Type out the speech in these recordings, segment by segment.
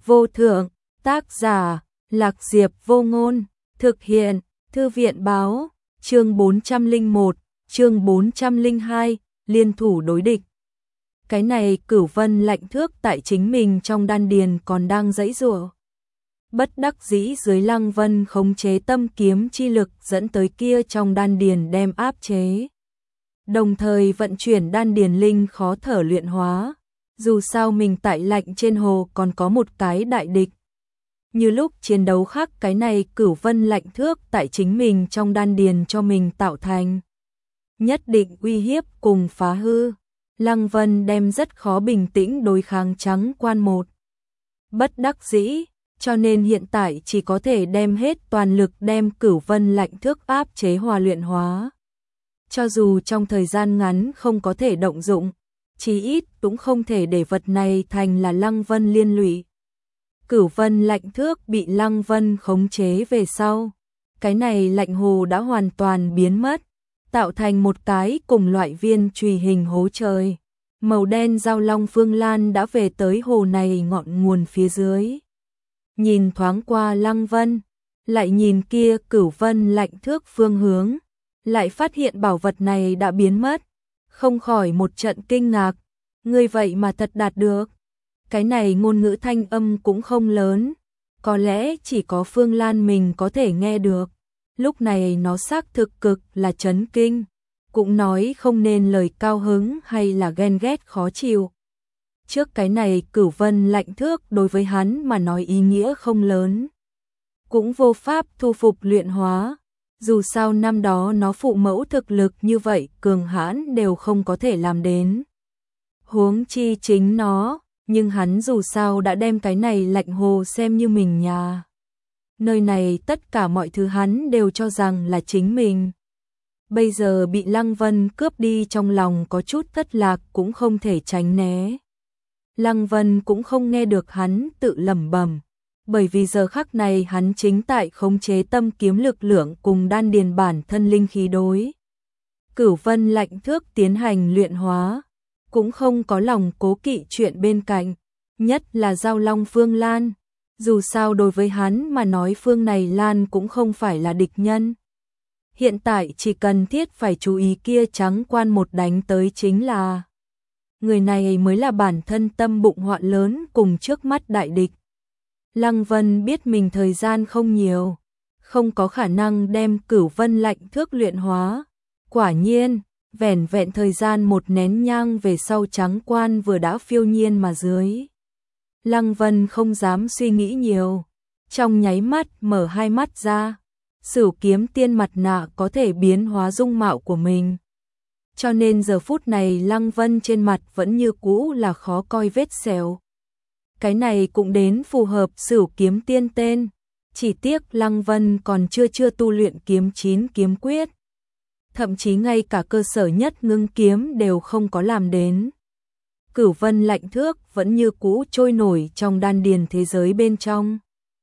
vô thượng, tác giả, Lạc Diệp Vô Ngôn, thực hiện, Thư viện báo, chương 401, chương 402, liên thủ đối địch. Cái này Cửu Vân lạnh thước tại chính mình trong đan điền còn đang giãy giụa. Bất đắc dĩ dưới Lăng Vân khống chế tâm kiếm chi lực dẫn tới kia trong đan điền đem áp chế. Đồng thời vận chuyển đan điền linh khó thở luyện hóa, dù sao mình tại lạnh trên hồ còn có một cái đại địch. Như lúc chiến đấu khác cái này Cửu Vân lạnh thước tại chính mình trong đan điền cho mình tạo thành. Nhất định uy hiếp cùng phá hư. Lăng Vân đem rất khó bình tĩnh đối kháng Trắng Quan một. Bất đắc dĩ, cho nên hiện tại chỉ có thể đem hết toàn lực đem Cửu Vân lạnh thước áp chế hòa luyện hóa. Cho dù trong thời gian ngắn không có thể động dụng, chí ít cũng không thể để vật này thành là Lăng Vân liên lụy. Cửu Vân lạnh thước bị Lăng Vân khống chế về sau, cái này lạnh hồ đã hoàn toàn biến mất, tạo thành một cái cùng loại viên chùy hình hố trời. Màu đen giao long phương lan đã về tới hồ này ngọn nguồn phía dưới. Nhìn thoáng qua Lăng Vân, lại nhìn kia Cửu Vân lạnh thước phương hướng, lại phát hiện bảo vật này đã biến mất, không khỏi một trận kinh ngạc, ngươi vậy mà thật đạt được. Cái này ngôn ngữ thanh âm cũng không lớn, có lẽ chỉ có Phương Lan mình có thể nghe được. Lúc này nó xác thực cực là chấn kinh, cũng nói không nên lời cao hứng hay là ghen ghét khó chịu. Trước cái này Cửu Vân lạnh thước đối với hắn mà nói ý nghĩa không lớn, cũng vô pháp thu phục luyện hóa. Dù sao năm đó nó phụ mẫu thực lực như vậy cường hãn đều không có thể làm đến. Huống chi chính nó, nhưng hắn dù sao đã đem cái này lạnh hồ xem như mình nhà. Nơi này tất cả mọi thứ hắn đều cho rằng là chính mình. Bây giờ bị Lăng Vân cướp đi trong lòng có chút thất lạc cũng không thể tránh né. Lăng Vân cũng không nghe được hắn tự lẩm bẩm, bởi vì giờ khắc này hắn chính tại khống chế tâm kiếm lực lượng cùng đan điền bản thân linh khí đối. Cửu Vân lạnh thước tiến hành luyện hóa, cũng không có lòng cố kỵ chuyện bên cạnh, nhất là giao long Phương Lan. Dù sao đối với hắn mà nói Phương này Lan cũng không phải là địch nhân. Hiện tại chỉ cần thiết phải chú ý kia Trắng Quan một đánh tới chính là. Người này mới là bản thân tâm bụng họa lớn cùng trước mắt đại địch. Lăng Vân biết mình thời gian không nhiều, không có khả năng đem Cửu Vân lạnh thước luyện hóa. Quả nhiên, vẻn vẹn thời gian một nén nhang về sau Trắng Quan vừa đã phiêu nhiên mà dưới. Lăng Vân không dám suy nghĩ nhiều, trong nháy mắt mở hai mắt ra. Sửu Kiếm Tiên mặt nạ có thể biến hóa dung mạo của mình. Cho nên giờ phút này Lăng Vân trên mặt vẫn như cũ là khó coi vết sẹo. Cái này cũng đến phù hợp Sửu Kiếm Tiên tên, chỉ tiếc Lăng Vân còn chưa tu luyện kiếm 9 kiếm quyết. Thậm chí ngay cả cơ sở nhất ngưng kiếm đều không có làm đến. Cửu Vân lạnh thước vẫn như cũ trôi nổi trong đan điền thế giới bên trong.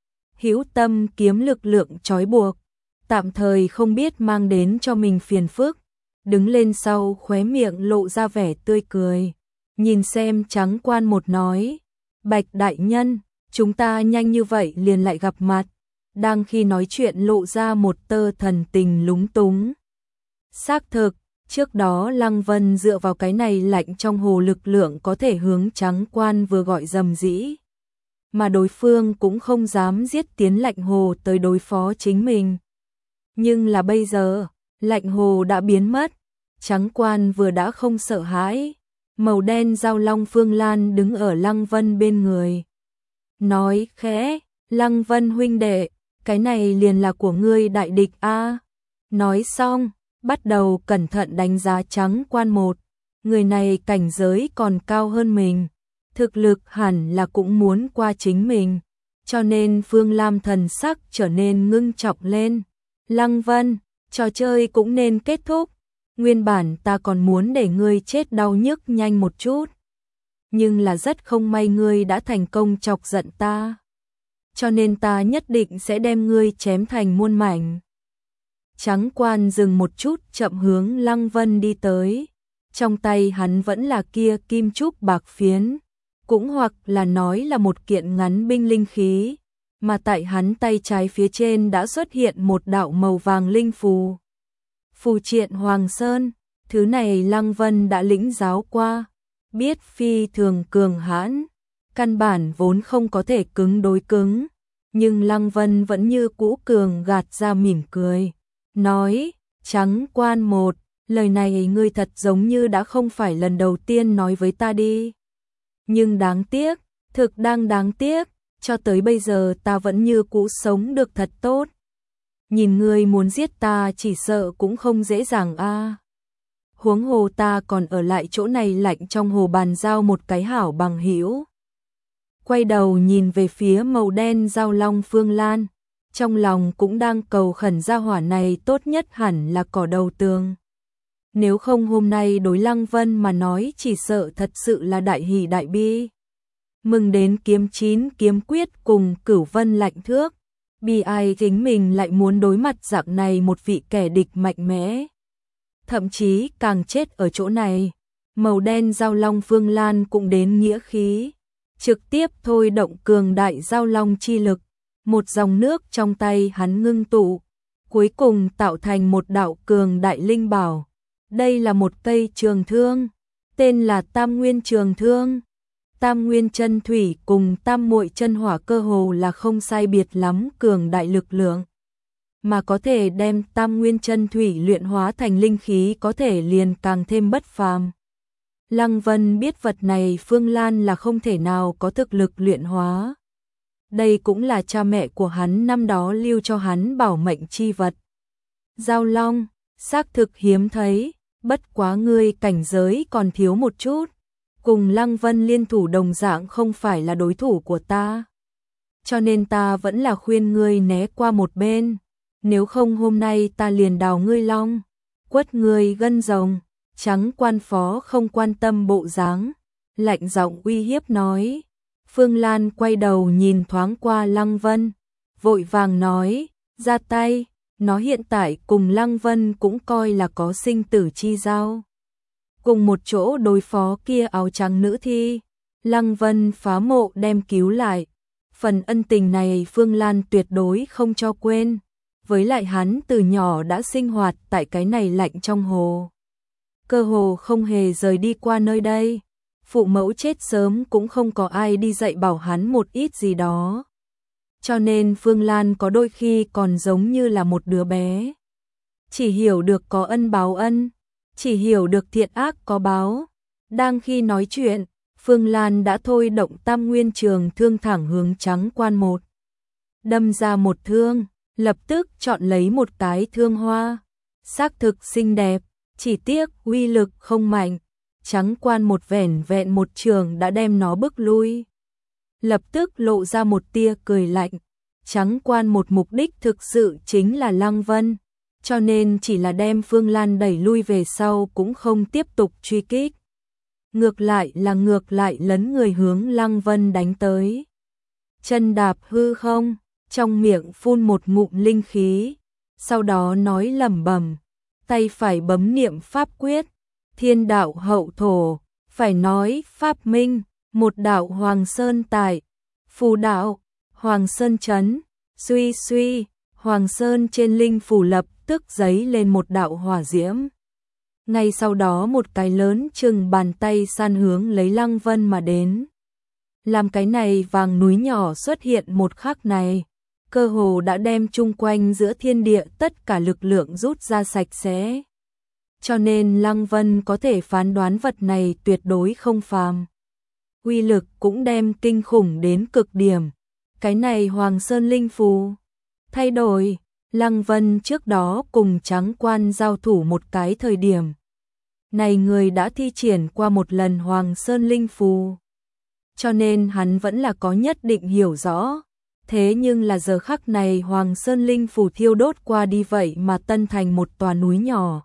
Hữu tâm kiếm lực lượng trói buộc, tạm thời không biết mang đến cho mình phiền phức. Đứng lên sau khóe miệng lộ ra vẻ tươi cười, nhìn xem Trắng Quan một nói, Bạch đại nhân, chúng ta nhanh như vậy liền lại gặp mặt. Đang khi nói chuyện lộ ra một tơ thần tình lúng túng. Xác thực, trước đó Lăng Vân dựa vào cái này lạnh trong hồ lực lượng có thể hướng Trắng Quan vừa gọi dầm dĩ. Mà đối phương cũng không dám giết tiến lạnh hồ tới đối phó chính mình. Nhưng là bây giờ, lạnh hồ đã biến mất, Trắng Quan vừa đã không sợ hãi. Màu đen giao long Phương Lan đứng ở Lăng Vân bên người. Nói khẽ, Lăng Vân huynh đệ, cái này liền là của ngươi đại địch a. Nói xong, bắt đầu cẩn thận đánh giá Trắng Quan một. Người này cảnh giới còn cao hơn mình, thực lực hẳn là cũng muốn qua chính mình. Cho nên Phương Lam thần sắc trở nên ngưng trọng lên. Lăng Vân, trò chơi cũng nên kết thúc. Nguyên bản ta còn muốn để ngươi chết đau nhức nhanh một chút. Nhưng là rất không may ngươi đã thành công chọc giận ta. Cho nên ta nhất định sẽ đem ngươi chém thành muôn mảnh. Trắng Quan dừng một chút chậm hướng Lăng Vân đi tới. Trong tay hắn vẫn là kia kim trúc bạc phiến. cũng hoặc là nói là một kiện ngắn binh linh khí, mà tại hắn tay trái phía trên đã xuất hiện một đạo màu vàng linh phù. Phù triện Hoàng Sơn, thứ này Lăng Vân đã lĩnh giáo qua, biết phi thường cường hãn, căn bản vốn không có thể cứng đối cứng, nhưng Lăng Vân vẫn như cũ cường gạt ra mỉm cười, nói, Trắng Quan một, lời này ngươi thật giống như đã không phải lần đầu tiên nói với ta đi. Nhưng đáng tiếc, thực đang đáng tiếc, cho tới bây giờ ta vẫn như cũ sống được thật tốt. Nhìn ngươi muốn giết ta chỉ sợ cũng không dễ dàng a. Huống hồ ta còn ở lại chỗ này lạnh trong hồ bàn giao một cái hảo bằng hữu. Quay đầu nhìn về phía màu đen giao long Phương Lan, trong lòng cũng đang cầu khẩn gia hỏa này tốt nhất hẳn là cỏ đầu tường. Nếu không hôm nay đối Lăng Vân mà nói chỉ sợ thật sự là đại hỷ đại bi. Mừng đến kiếm 9 kiếm quyết cùng Cửu Vân lạnh thước, bi ai chính mình lại muốn đối mặt dạng này một vị kẻ địch mạnh mẽ. Thậm chí càng chết ở chỗ này, màu đen giao long Phương Lan cũng đến nghĩa khí, trực tiếp thôi động cường đại giao long chi lực, một dòng nước trong tay hắn ngưng tụ, cuối cùng tạo thành một đạo cường đại linh bảo. Đây là một cây trường thương, tên là Tam Nguyên Trường Thương. Tam Nguyên chân thủy cùng Tam Muội chân hỏa cơ hồ là không sai biệt lắm cường đại lực lượng, mà có thể đem Tam Nguyên chân thủy luyện hóa thành linh khí có thể liền càng thêm bất phàm. Lăng Vân biết vật này Phương Lan là không thể nào có thực lực luyện hóa. Đây cũng là cha mẹ của hắn năm đó lưu cho hắn bảo mệnh chi vật. Giao long, xác thực hiếm thấy, bất quá ngươi cảnh giới còn thiếu một chút. Cùng Lăng Vân liên thủ đồng dạng không phải là đối thủ của ta. Cho nên ta vẫn là khuyên ngươi né qua một bên. Nếu không hôm nay ta liền đào ngươi long, quất ngươi gân rồng. Trắng Quan phó không quan tâm bộ dáng, lạnh giọng uy hiếp nói. Phương Lan quay đầu nhìn thoáng qua Lăng Vân, vội vàng nói, ra tay. Nó hiện tại cùng Lăng Vân cũng coi là có sinh tử chi giao. Cùng một chỗ đối phó kia áo trắng nữ thi, Lăng Vân phá mộ đem cứu lại. Phần ân tình này Phương Lan tuyệt đối không cho quên. Với lại hắn từ nhỏ đã sinh hoạt tại cái này lạnh trong hồ, cơ hồ không hề rời đi qua nơi đây. Phụ mẫu chết sớm cũng không có ai đi dạy bảo hắn một ít gì đó. Cho nên Phương Lan có đôi khi còn giống như là một đứa bé. Chỉ hiểu được có ân báo ân, chỉ hiểu được thiện ác có báo. Đang khi nói chuyện, Phương Lan đã thôi động Tam Nguyên Trường Thương thẳng hướng Trắng Quan một. Đâm ra một thương, lập tức chọn lấy một cái thương hoa. Xác thực xinh đẹp, chỉ tiếc uy lực không mạnh. Trắng Quan một vẻn vẹn một trường đã đem nó bức lui. Lập tức lộ ra một tia cười lạnh. Trắng Quan một mục đích thực sự chính là Lăng Vân, cho nên chỉ là đem Phương Lan đẩy lui về sau cũng không tiếp tục truy kích. Ngược lại lấn người hướng Lăng Vân đánh tới. Chân đạp hư không, trong miệng phun một ngụm linh khí, sau đó nói lẩm bẩm, tay phải bấm niệm pháp quyết, thiên đạo hậu thổ, phải nói pháp minh, một đạo Hoàng Sơn tại, phù đạo, Hoàng Sơn chấn, suy suy, Hoàng Sơn trên linh phù lập tức giấy lên một đạo hỏa diễm. Ngay sau đó một cái lớn chừng bàn tay san hướng lấy Lăng Vân mà đến. Làm cái này vàng núi nhỏ xuất hiện một khắc này, cơ hồ đã đem chung quanh giữa thiên địa tất cả lực lượng rút ra sạch sẽ. Cho nên Lăng Vân có thể phán đoán vật này tuyệt đối không phàm. Uy lực cũng đem kinh khủng đến cực điểm. Cái này Hoàng Sơn linh phù thay đổi, Lăng Vân trước đó cùng Trắng Quan giao thủ một cái thời điểm. Này người đã thi triển qua một lần Hoàng Sơn linh phù, cho nên hắn vẫn là có nhất định hiểu rõ. Thế nhưng là giờ khắc này Hoàng Sơn linh phù thiêu đốt qua đi vậy mà tân thành một tòa núi nhỏ.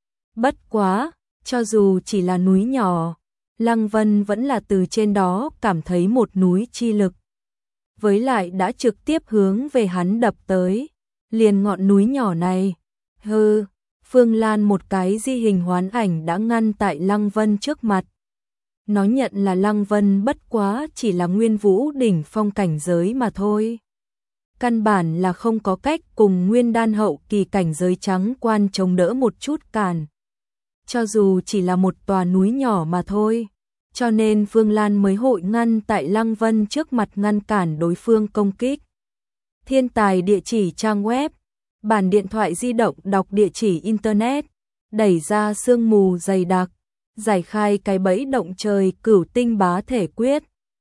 Bất quá, cho dù chỉ là núi nhỏ, Lăng Vân vẫn là từ trên đó cảm thấy một núi chi lực. Với lại đã trực tiếp hướng về hắn đập tới, liền ngọn núi nhỏ này. Phương Lan một cái di hình hoán ảnh đã ngăn tại Lăng Vân trước mặt. Nó nhận là Lăng Vân bất quá chỉ là nguyên vũ đỉnh phong cảnh giới mà thôi. Căn bản là không có cách cùng nguyên đan hậu kỳ cảnh giới trắng quan chống đỡ một chút cản. Cho dù chỉ là một tòa núi nhỏ mà thôi. Cho nên Phương Lan mới hội ngăn tại Lăng Vân trước mặt ngăn cản đối phương công kích. Thiên tài địa chỉ trang web, bản điện thoại di động đọc địa chỉ internet, đẩy ra sương mù dày đặc, giải khai cái bẫy động trời cửu tinh bá thể quyết.